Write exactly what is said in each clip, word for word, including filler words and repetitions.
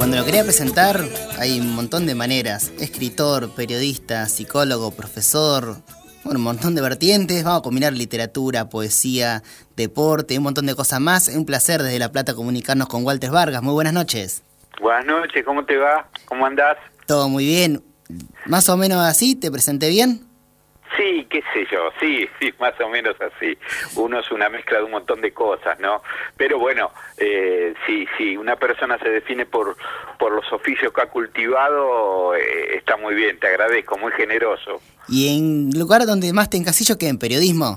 Cuando lo quería presentar, hay un montón de maneras. Escritor, periodista, psicólogo, profesor, bueno, un montón de vertientes. Vamos a combinar literatura, poesía, deporte, un montón de cosas más. Es un placer desde La Plata comunicarnos con Walter Vargas. Muy buenas noches. Buenas noches, ¿cómo te va? ¿Cómo andás? Todo muy bien. ¿Más o menos así? ¿Te presenté bien? Sí, qué sé yo, sí, sí, más o menos así. Uno es una mezcla de un montón de cosas, ¿no? Pero bueno, eh, sí, sí, una persona se define por por los oficios que ha cultivado, eh, está muy bien, te agradezco, muy generoso. ¿Y en lugar donde más te encasillo que en periodismo?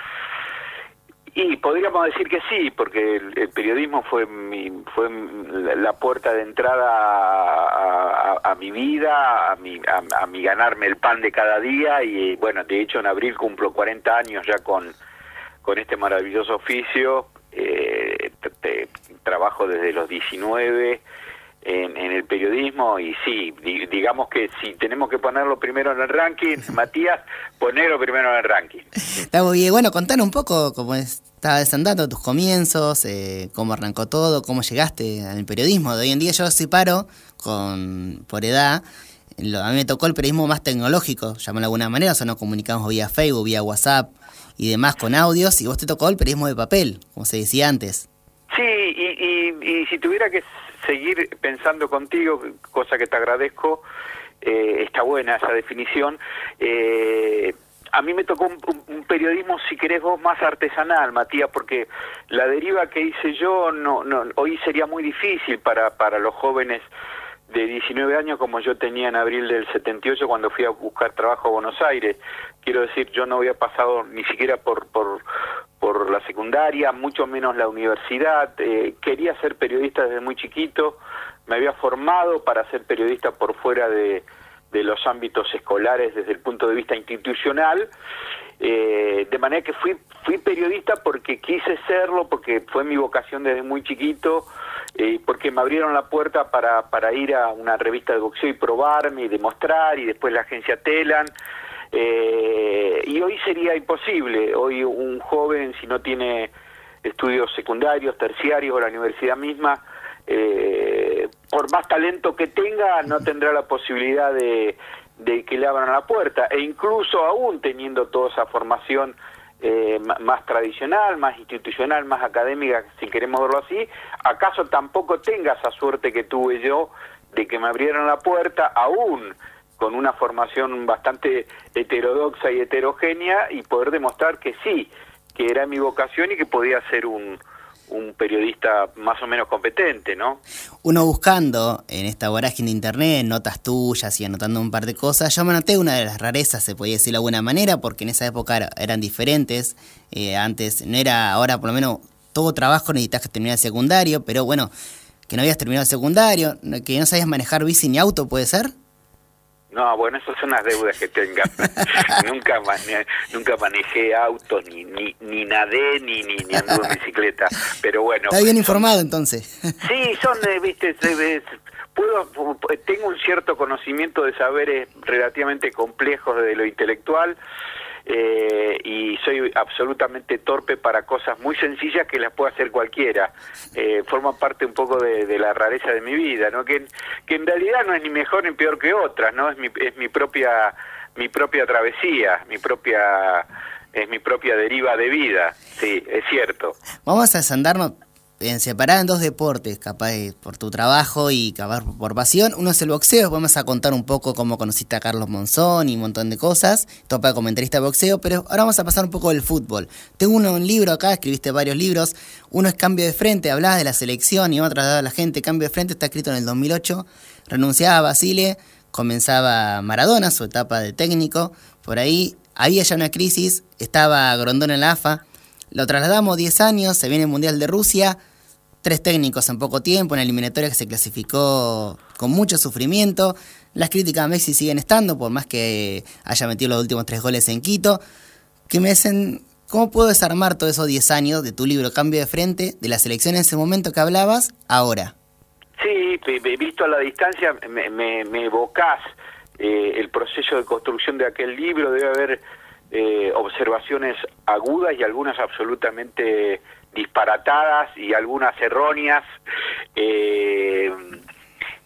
Y podríamos decir que sí, porque el, el periodismo fue mi, fue la puerta de entrada a, a, a mi vida, a mi, a, a mi ganarme el pan de cada día, y bueno, de hecho en abril cumplo cuarenta años ya con, con este maravilloso oficio. Eh, te, te, trabajo desde los diecinueve en, en el periodismo, y sí, di, digamos que si tenemos que ponerlo primero en el ranking, Matías, ponerlo primero en el ranking. Está muy bien. Bueno, contanos un poco cómo estaba desandando tus comienzos, eh, cómo arrancó todo, cómo llegaste al periodismo. De hoy en día yo separo con por edad. Lo, a mí me tocó el periodismo más tecnológico, llamarlo de alguna manera, o sea, nos comunicamos vía Facebook, vía WhatsApp y demás con audios, y vos te tocó el periodismo de papel, como se decía antes. Sí, y, y, y si tuviera que seguir pensando contigo, cosa que te agradezco, eh, está buena esa definición. Eh, a mí me tocó un, un, un periodismo, si querés vos, más artesanal, Matías, porque la deriva que hice yo no, no hoy sería muy difícil para, para los jóvenes de diecinueve años como yo tenía en abril del setenta y ocho cuando fui a buscar trabajo a Buenos Aires. Quiero decir, yo no había pasado ni siquiera por por por la secundaria, mucho menos la universidad. Eh, quería ser periodista desde muy chiquito, me había formado para ser periodista por fuera de, de los ámbitos escolares desde el punto de vista institucional, eh, de manera que fui fui periodista porque quise serlo, porque fue mi vocación desde muy chiquito, eh, porque me abrieron la puerta para, para ir a una revista de boxeo y probarme y demostrar, y después la agencia Telan. Eh, y hoy sería imposible. Hoy un joven, si no tiene estudios secundarios, terciarios o la universidad misma, eh, por más talento que tenga, no tendrá la posibilidad de, de que le abran la puerta. E incluso aún teniendo toda esa formación eh, más tradicional, más institucional, más académica, si queremos verlo así, ¿acaso tampoco tenga esa suerte que tuve yo de que me abrieran la puerta aún con una formación bastante heterodoxa y heterogénea, y poder demostrar que sí, que era mi vocación y que podía ser un, un periodista más o menos competente, ¿no? Uno buscando en esta vorágine de internet notas tuyas y anotando un par de cosas, yo me anoté una de las rarezas, se podía decir de alguna manera, porque en esa época era, eran diferentes. Eh, antes no era, ahora por lo menos todo trabajo necesitas que terminar el secundario, pero bueno, que no habías terminado el secundario, que no sabías manejar bici ni auto, ¿puede ser? No, bueno, esas son las deudas que tenga. nunca mane nunca manejé autos, ni ni ni nadé, ni ni, ni anduve en bicicleta, pero bueno. Está bien informado, entonces. Sí, son, eh, viste, eh, puedo, tengo un cierto conocimiento de saberes relativamente complejos de lo intelectual, eh, y soy absolutamente torpe para cosas muy sencillas que las puede hacer cualquiera. Eh, forma parte un poco de, de la rareza de mi vida, ¿no? Que, que en realidad no es ni mejor ni peor que otras, ¿no? Es mi, es mi propia mi propia travesía, mi propia es mi propia deriva de vida. Sí, es cierto. Vamos a desandarnos en separar en dos deportes, capaz de, por tu trabajo y capaz por pasión. Uno es el boxeo, vamos a contar un poco cómo conociste a Carlos Monzón y un montón de cosas, topa como comentarista de boxeo, pero ahora vamos a pasar un poco del fútbol. Tengo uno, un libro acá, escribiste varios libros, uno es Cambio de Frente, hablabas de la selección y vamos a trasladar a la gente. Cambio de Frente está escrito en el dos mil ocho, renunciaba a Basile, comenzaba Maradona, su etapa de técnico, por ahí había ya una crisis, estaba Grondona en la A F A, lo trasladamos diez años, se viene el Mundial de Rusia, tres técnicos en poco tiempo, una eliminatoria que se clasificó con mucho sufrimiento. Las críticas a Messi siguen estando, por más que haya metido los últimos tres goles en Quito. Que me dicen, ¿cómo puedo desarmar todos esos diez años de tu libro Cambio de Frente, de la selección en ese momento que hablabas, ahora? Sí, visto a la distancia, me, me, me evocás eh, el proceso de construcción de aquel libro. Debe haber eh, observaciones agudas y algunas absolutamente disparatadas y algunas erróneas, eh,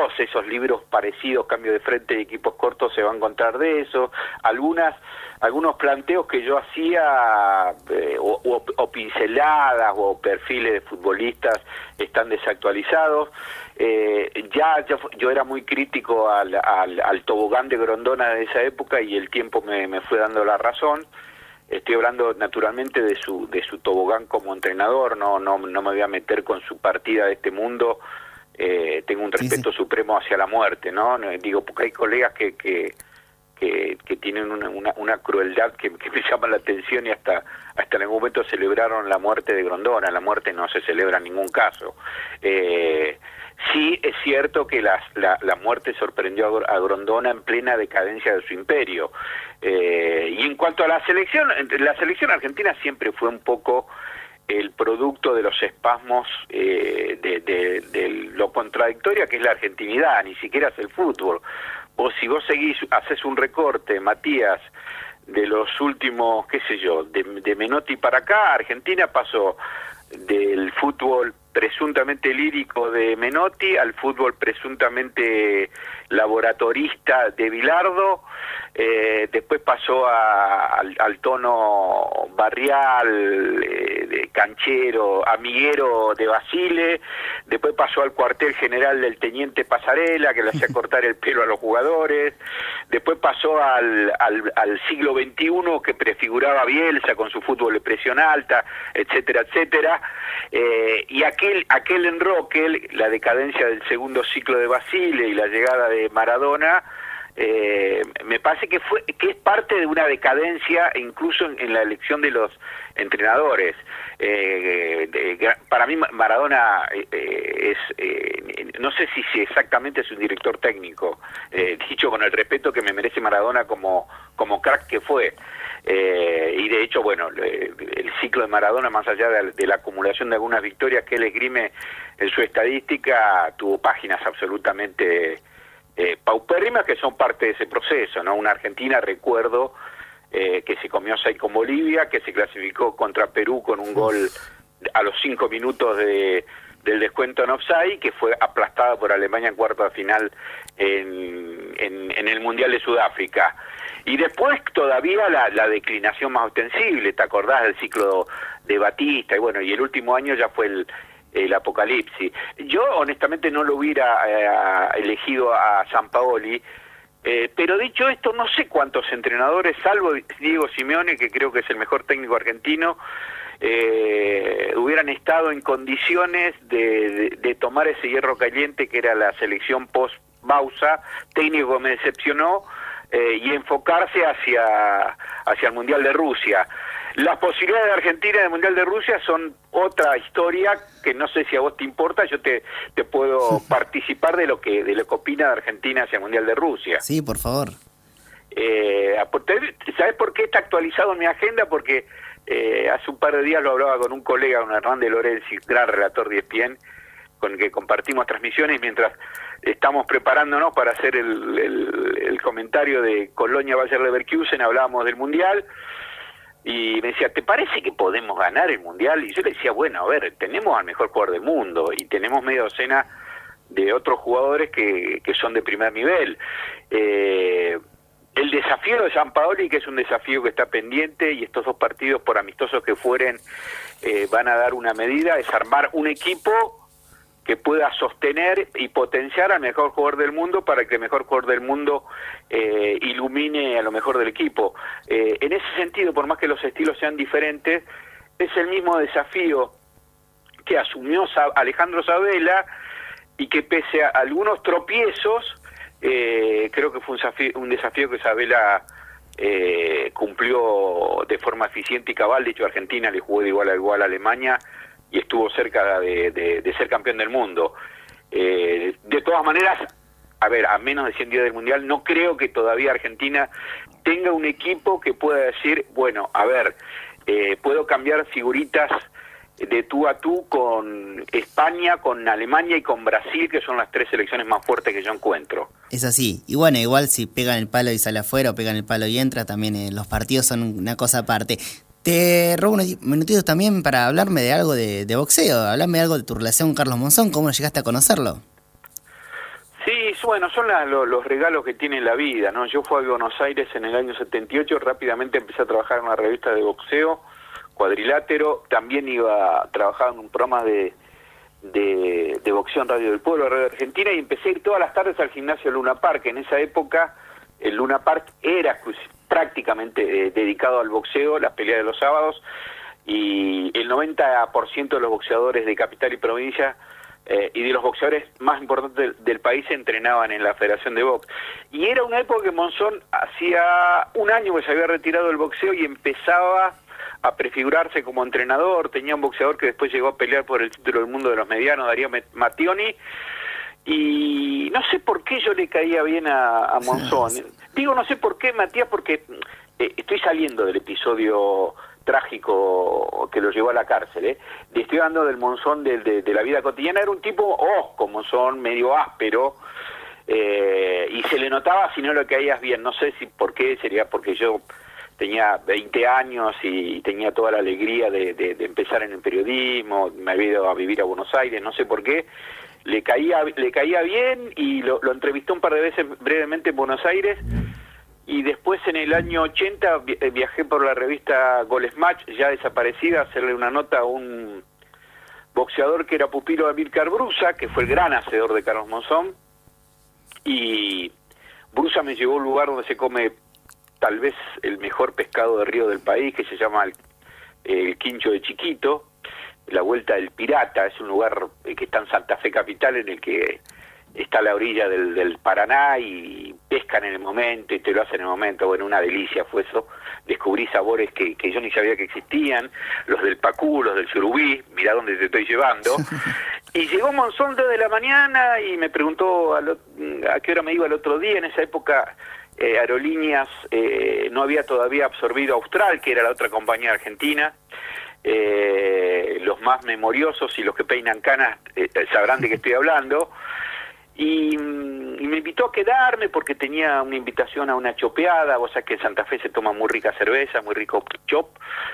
todos esos libros parecidos, Cambio de Frente y Equipos Cortos, se va a encontrar de eso. Algunas, algunos planteos que yo hacía, eh, o, o, o pinceladas, o perfiles de futbolistas, están desactualizados. Eh, ya, ya yo era muy crítico al, al, al tobogán de Grondona de esa época, y el tiempo me, me fue dando la razón. Estoy hablando naturalmente de su de su tobogán como entrenador, no no no me voy a meter con su partida de este mundo. Eh, tengo un respeto sí, sí. supremo hacia la muerte, ¿no? Digo, porque hay colegas que que, que, que tienen una, una, una crueldad que, que me llama la atención, y hasta hasta en algún momento celebraron la muerte de Grondona. La muerte no se celebra en ningún caso. Eh, sí es cierto que las, la, la muerte sorprendió a Grondona en plena decadencia de su imperio. Eh, y en cuanto a la selección, la selección argentina siempre fue un poco el producto de los espasmos eh, de, de, de lo contradictoria que es la argentinidad, ni siquiera es el fútbol. O si vos seguís, haces un recorte, Matías, de los últimos, qué sé yo, de, de Menotti para acá, Argentina pasó del fútbol presuntamente lírico de Menotti al fútbol presuntamente laboratorista de Bilardo, eh, después pasó a, al, al tono barrial, eh, de canchero, amiguero de Basile, después pasó al cuartel general del teniente Pasarela, que le hacía cortar el pelo a los jugadores, después pasó al, al, al siglo veintiuno, que prefiguraba Bielsa con su fútbol de presión alta, etcétera, etcétera, eh, y aquel, aquel enroque, la decadencia del segundo ciclo de Basile y la llegada de Maradona, eh, me parece que fue que es parte de una decadencia, incluso en, en la elección de los entrenadores. Eh, de, para mí Maradona eh, es, eh, no sé si, si exactamente es un director técnico, eh, dicho con el respeto que me merece Maradona como, como crack que fue. Eh, y de hecho, bueno, eh, el ciclo de Maradona, más allá de, de la acumulación de algunas victorias que él esgrime en su estadística, tuvo páginas absolutamente eh, paupérrimas que son parte de ese proceso, ¿no? Una Argentina, recuerdo, eh, que se comió seis con Bolivia, que se clasificó contra Perú con un gol a los cinco minutos de, del descuento en offside, que fue aplastada por Alemania en cuarto de final en, en, en el Mundial de Sudáfrica. Y después todavía la, la declinación más ostensible, ¿te acordás del ciclo de Batista? Y bueno, y el último año ya fue el, el apocalipsis. Yo honestamente no lo hubiera eh, elegido a Sampaoli, eh, pero dicho esto, no sé cuántos entrenadores, salvo Diego Simeone, que creo que es el mejor técnico argentino, eh, hubieran estado en condiciones de, de, de tomar ese hierro caliente que era la selección post-Bausa, técnico que me decepcionó, Eh, y enfocarse hacia hacia el Mundial de Rusia. Las posibilidades de Argentina del Mundial de Rusia son otra historia que no sé si a vos te importa. Yo te, te puedo participar de lo que de lo que opina de Argentina hacia el Mundial de Rusia. Sí, por favor. Eh, ¿Sabés por qué está actualizado en mi agenda? Porque eh, hace un par de días lo hablaba con un colega, con Hernán de Lorenzi, gran relator de E S P N, con el que compartimos transmisiones mientras estamos preparándonos para hacer el, el, el comentario de Colonia-Bayer Leverkusen. Hablábamos del Mundial y me decía, ¿te parece que podemos ganar el Mundial? Y yo le decía, bueno, a ver, tenemos al mejor jugador del mundo y tenemos media docena de otros jugadores que, que son de primer nivel. Eh, el desafío de Sampaoli, que es un desafío que está pendiente, y estos dos partidos, por amistosos que fueren, eh, van a dar una medida, es armar un equipo que pueda sostener y potenciar al mejor jugador del mundo para que el mejor jugador del mundo eh, ilumine a lo mejor del equipo. Eh, en ese sentido, por más que los estilos sean diferentes, es el mismo desafío que asumió Sa- Alejandro Sabella, y que pese a algunos tropiezos, eh, creo que fue un desafío, un desafío que Sabella eh, cumplió de forma eficiente y cabal. De hecho, Argentina le jugó de igual a igual a Alemania y estuvo cerca de, de, de ser campeón del mundo. Eh, de todas maneras, a ver, a menos de cien días del Mundial, no creo que todavía Argentina tenga un equipo que pueda decir, bueno, a ver, eh, puedo cambiar figuritas de tú a tú con España, con Alemania y con Brasil, que son las tres selecciones más fuertes que yo encuentro. Es así. Y bueno, igual si pegan el palo y sale afuera, o pegan el palo y entra, también eh, los partidos son una cosa aparte. Te robo unos minutitos también para hablarme de algo de, de boxeo, hablarme de algo de tu relación con Carlos Monzón, ¿cómo llegaste a conocerlo? Sí, bueno, son la, lo, los regalos que tiene la vida, ¿no? Yo fui a Buenos Aires en el año setenta y ocho, rápidamente empecé a trabajar en una revista de boxeo, Cuadrilátero, también iba a trabajar en un programa de, de, de boxeo en Radio del Pueblo, Radio Argentina, y empecé a ir todas las tardes al gimnasio Luna Park. En esa época el Luna Park era prácticamente eh, dedicado al boxeo, las peleas de los sábados, y el noventa por ciento de los boxeadores de capital y provincia eh, y de los boxeadores más importantes del, del país se entrenaban en la Federación de Box. Y era una época que Monzón hacía un año que se había retirado del boxeo y empezaba a prefigurarse como entrenador. Tenía un boxeador que después llegó a pelear por el título del mundo de los medianos, Darío Mattioni, y no sé por qué yo le caía bien a, a Monzón. Digo no sé por qué, Matías, porque eh, estoy saliendo del episodio trágico que lo llevó a la cárcel, ¿eh? Le estoy hablando del Monzón de, de, de la vida cotidiana. Era un tipo osco, Monzón, medio áspero, eh, y se le notaba si no lo caías bien. No sé si por qué, sería porque yo tenía veinte años y tenía toda la alegría de, de, de empezar en el periodismo, me había ido a vivir a Buenos Aires, no sé por qué. Le caía, le caía bien y lo, lo entrevistó un par de veces brevemente en Buenos Aires. Y después en el año ochenta viajé por la revista Goles Match, ya desaparecida, a hacerle una nota a un boxeador que era pupilo de Amílcar Brusa, que fue el gran hacedor de Carlos Monzón. Y Brusa me llevó a un lugar donde se come tal vez el mejor pescado de río del país, que se llama el, el Quincho de Chiquito, la Vuelta del Pirata. Es un lugar que está en Santa Fe capital, en el que está a la orilla del, del Paraná y pescan en el momento y te lo hacen en el momento. Bueno, una delicia fue eso. Descubrí sabores que, que yo ni sabía que existían, los del pacú, los del surubí, mirá dónde te estoy llevando. Y llegó Monzón desde la mañana y me preguntó a, lo, a qué hora me iba el otro día. En esa época eh, Aerolíneas eh, no había todavía absorbido Austral, que era la otra compañía argentina. Eh, los más memoriosos y los que peinan canas eh, sabrán de qué estoy hablando. Y, y me invitó a quedarme porque tenía una invitación a una chopeada. Vos sabés que en Santa Fe se toma muy rica cerveza, muy rico chop,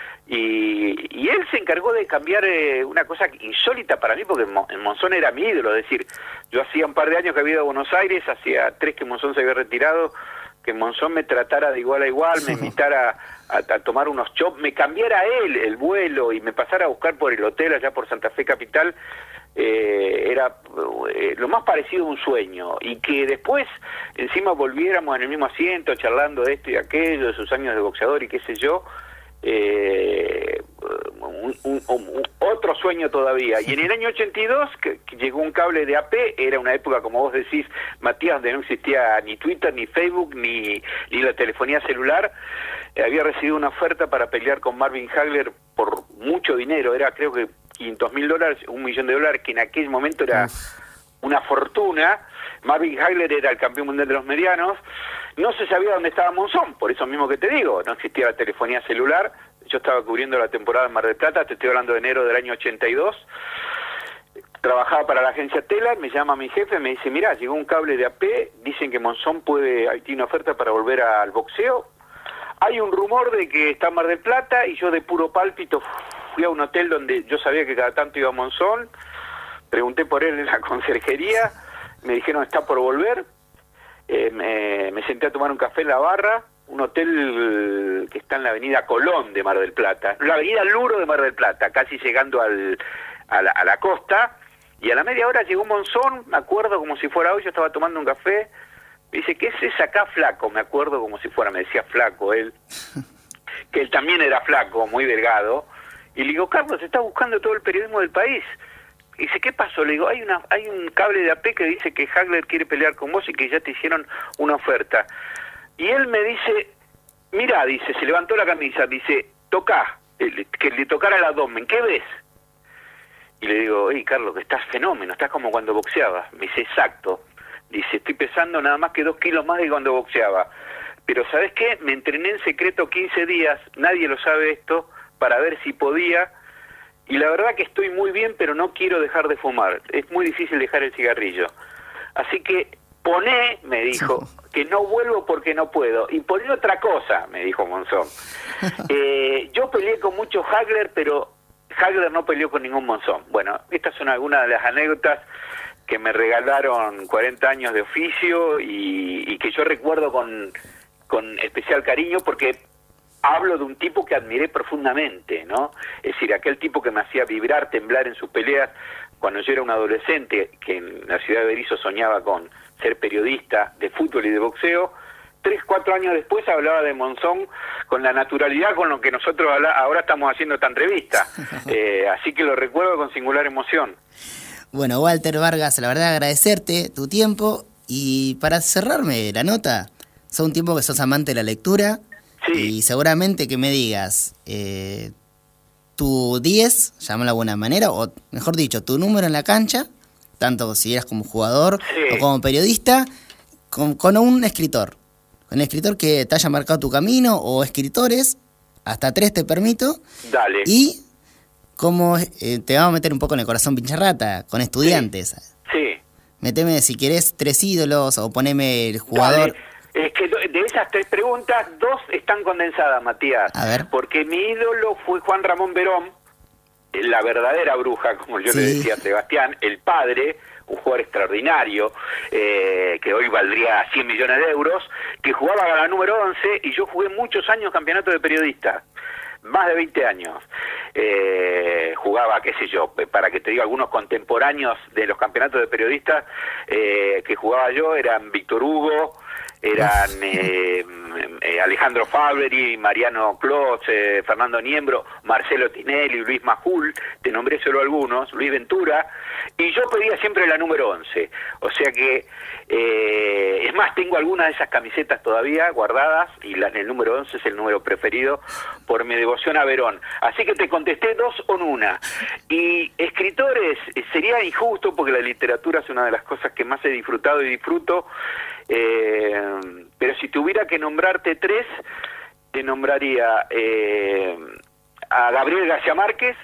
y, y él se encargó de cambiar eh, una cosa insólita para mí, porque en Monzón era mi ídolo. Es decir, yo hacía un par de años que había ido a Buenos Aires, hacía tres que Monzón se había retirado, que Monzón me tratara de igual a igual, me invitara a, a tomar unos chops, me cambiara él el vuelo y me pasara a buscar por el hotel allá por Santa Fe capital. Eh, era eh, lo más parecido a un sueño, y que después encima volviéramos en el mismo asiento charlando de esto y aquello, de sus años de boxeador y qué sé yo, eh, un, un, un, otro sueño todavía. Y en el año ochenta y dos que, que llegó un cable de A P, era una época, como vos decís, Matías, donde no existía ni Twitter, ni Facebook, ni, ni la telefonía celular. Eh, había recibido una oferta para pelear con Marvin Hagler por mucho dinero, era creo que quinientos mil dólares, un millón de dólares, que en aquel momento era una fortuna. Marvin Hagler era el campeón mundial de los medianos. No se sabía dónde estaba Monzón, por eso mismo que te digo, no existía la telefonía celular. Yo estaba cubriendo la temporada en Mar del Plata, te estoy hablando de enero del año ochenta y dos. Trabajaba para la agencia Telar, me llama mi jefe, me dice, mirá, llegó un cable de A P, dicen que Monzón puede, ahí tiene una oferta para volver al boxeo. Hay un rumor de que está en Mar del Plata, y yo de puro pálpito fui a un hotel donde yo sabía que cada tanto iba a Monzón, pregunté por él en la conserjería, me dijeron está por volver, eh, me, me senté a tomar un café en la barra, un hotel que está en la avenida Colón de Mar del Plata, la avenida Luro de Mar del Plata, casi llegando al, a, la, a la costa, y a la media hora llegó Monzón, me acuerdo como si fuera hoy, yo estaba tomando un café, me dice, ¿qué es ese acá flaco? Me acuerdo como si fuera, me decía flaco él, que él también era flaco, muy delgado. Y le digo, Carlos, está buscando todo el periodismo del país. Y dice, ¿qué pasó? Le digo, hay una hay un cable de A P que dice que Hagler quiere pelear con vos y que ya te hicieron una oferta. Y él me dice, mirá, dice, se levantó la camisa, dice, tocá, que le tocara el abdomen, ¿qué ves? Y le digo, hey, Carlos, que estás fenómeno, estás como cuando boxeabas. Me dice, exacto. Dice, estoy pesando nada más que dos kilos más de cuando boxeaba. Pero ¿sabés qué? Me entrené en secreto quince días, nadie lo sabe esto, para ver si podía, y la verdad que estoy muy bien, pero no quiero dejar de fumar. Es muy difícil dejar el cigarrillo. Así que poné, me dijo, que no vuelvo porque no puedo. Y poné otra cosa, me dijo Monzón. Eh, yo peleé con mucho Hagler, pero Hagler no peleó con ningún Monzón. Bueno, estas son algunas de las anécdotas que me regalaron cuarenta años de oficio y, y que yo recuerdo con, con especial cariño porque hablo de un tipo que admiré profundamente, ¿no? Es decir, aquel tipo que me hacía vibrar, temblar en sus peleas cuando yo era un adolescente que en la ciudad de Berisso soñaba con ser periodista de fútbol y de boxeo. Tres, cuatro años después hablaba de Monzón con la naturalidad con lo que nosotros habla, ahora estamos haciendo esta entrevista. Eh, así que lo recuerdo con singular emoción. Bueno, Walter Vargas, la verdad agradecerte tu tiempo y para cerrarme la nota, sos un tiempo que sos amante de la lectura. Sí. Y seguramente que me digas eh, tu diez, llámalo de alguna manera, o mejor dicho, tu número en la cancha, tanto si eras como jugador sí. o como periodista, con, con un escritor. Un escritor que te haya marcado tu camino, o escritores, hasta tres te permito. Dale. Y como eh, te vamos a meter un poco en el corazón pincharrata, con estudiantes. Sí. sí. Meteme, si querés, tres ídolos, o poneme el jugador... Dale. Es que de esas tres preguntas, dos están condensadas, Matías. A ver. Porque mi ídolo fue Juan Ramón Verón, la verdadera bruja, como yo sí. le decía a Sebastián, el padre, un jugador extraordinario, eh, que hoy valdría cien millones de euros, que jugaba a la número once, y yo jugué muchos años campeonato de periodista, más de veinte años. Eh, jugaba, qué sé yo, para que te diga, algunos contemporáneos de los campeonatos de periodistas eh, que jugaba yo eran Víctor Hugo, eran eh, eh, Alejandro Fabri, Mariano Clos, eh, Fernando Niembro, Marcelo Tinelli, Luis Majul, te nombré solo algunos, Luis Ventura, y yo pedía siempre la número once, o sea que, eh, es más, tengo algunas de esas camisetas todavía guardadas, y la, el número once es el número preferido por mi devoción a Verón, así que te contesté dos o una, y escritores, eh, sería injusto porque la literatura es una de las cosas que más he disfrutado y disfruto, Eh, pero si tuviera que nombrarte tres, te nombraría eh, a Gabriel García Márquez,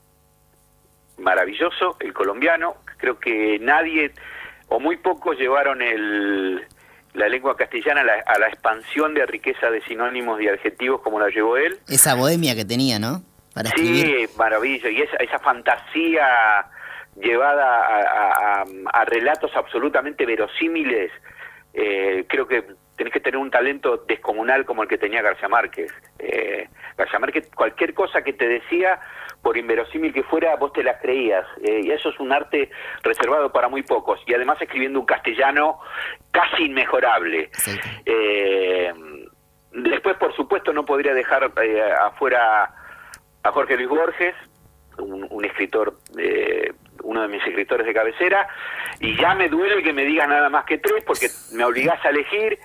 maravilloso, el colombiano. Creo que nadie o muy pocos llevaron el, la lengua castellana a la, a la expansión de riqueza de sinónimos y adjetivos como la llevó él. Esa bohemia que tenía, ¿no? Para escribir. Sí, maravilloso, y esa, esa fantasía llevada a, a, a, a relatos absolutamente verosímiles. Eh, creo que tenés que tener un talento descomunal como el que tenía García Márquez. Eh, García Márquez, cualquier cosa que te decía, por inverosímil que fuera, vos te la creías. Eh, y eso es un arte reservado para muy pocos. Y además escribiendo un castellano casi inmejorable. Sí. Eh, después, por supuesto, no podría dejar eh, afuera a Jorge Luis Borges, un, un escritor... Eh, uno de mis escritores de cabecera, y ya me duele que me digas nada más que tres, porque me obligás a elegir,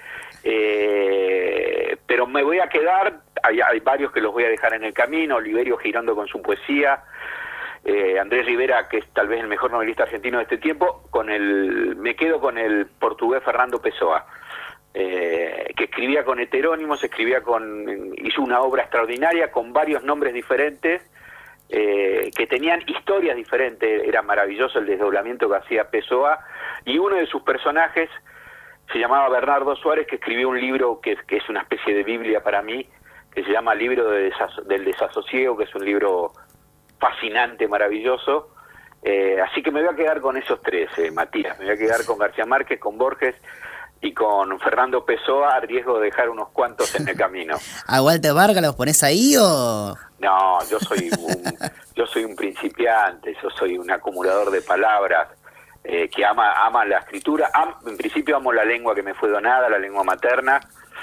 eh, pero me voy a quedar, hay, hay varios que los voy a dejar en el camino, Oliverio Girondo con su poesía, eh, Andrés Rivera, que es tal vez el mejor novelista argentino de este tiempo, con el me quedo con el portugués Fernando Pessoa, eh, que escribía con heterónimos, escribía con hizo una obra extraordinaria con varios nombres diferentes, Eh, que tenían historias diferentes. Era maravilloso el desdoblamiento que hacía Pessoa, y uno de sus personajes se llamaba Bernardo Suárez, que escribió un libro que, que es una especie de Biblia para mí, que se llama Libro de Desaso- del Desasosiego, que es un libro fascinante, maravilloso. Eh, así que me voy a quedar con esos tres, eh, Matías, me voy a quedar con García Márquez, con Borges y con Fernando Pessoa, a riesgo de dejar unos cuantos en el camino. ¿A Walter Vargas los pones ahí o...? No, yo soy un, yo soy un principiante, yo soy un acumulador de palabras, eh, que ama ama la escritura. Am, en principio amo la lengua que me fue donada, la lengua materna,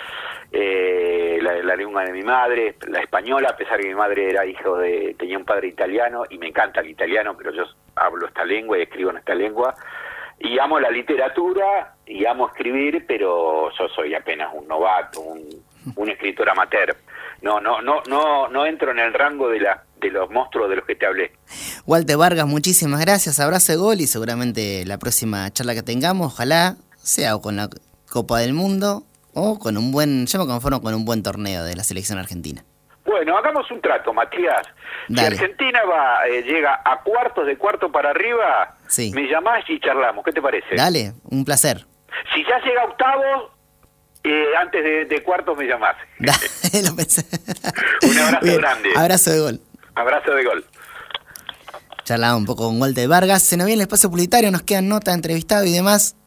eh, la, la lengua de mi madre, la española, a pesar de que mi madre era hijo de, tenía un padre italiano, y me encanta el italiano, pero yo hablo esta lengua y escribo en esta lengua. Y amo la literatura y amo escribir, pero yo soy apenas un novato, un, un escritor amateur. No, no, no, no, no entro en el rango de la, de los monstruos de los que te hablé. Walter Vargas, muchísimas gracias, abrazo de gol, y seguramente la próxima charla que tengamos, ojalá sea o con la Copa del Mundo o con un buen, yo me conformo con un buen torneo de la selección argentina. Bueno, hagamos un trato, Matías. Dale. Si Argentina va, eh, llega a cuartos, de cuarto para arriba, sí, me llamás y charlamos. ¿Qué te parece? Dale, un placer. Si ya llega a octavos, eh, antes de, de cuartos me llamás. Dale, lo pensé. Un abrazo Bien, grande. Abrazo de gol. Abrazo de gol. Charlaba un poco con Walter Vargas. Se nos viene el espacio publicitario, nos quedan notas, entrevistado y demás.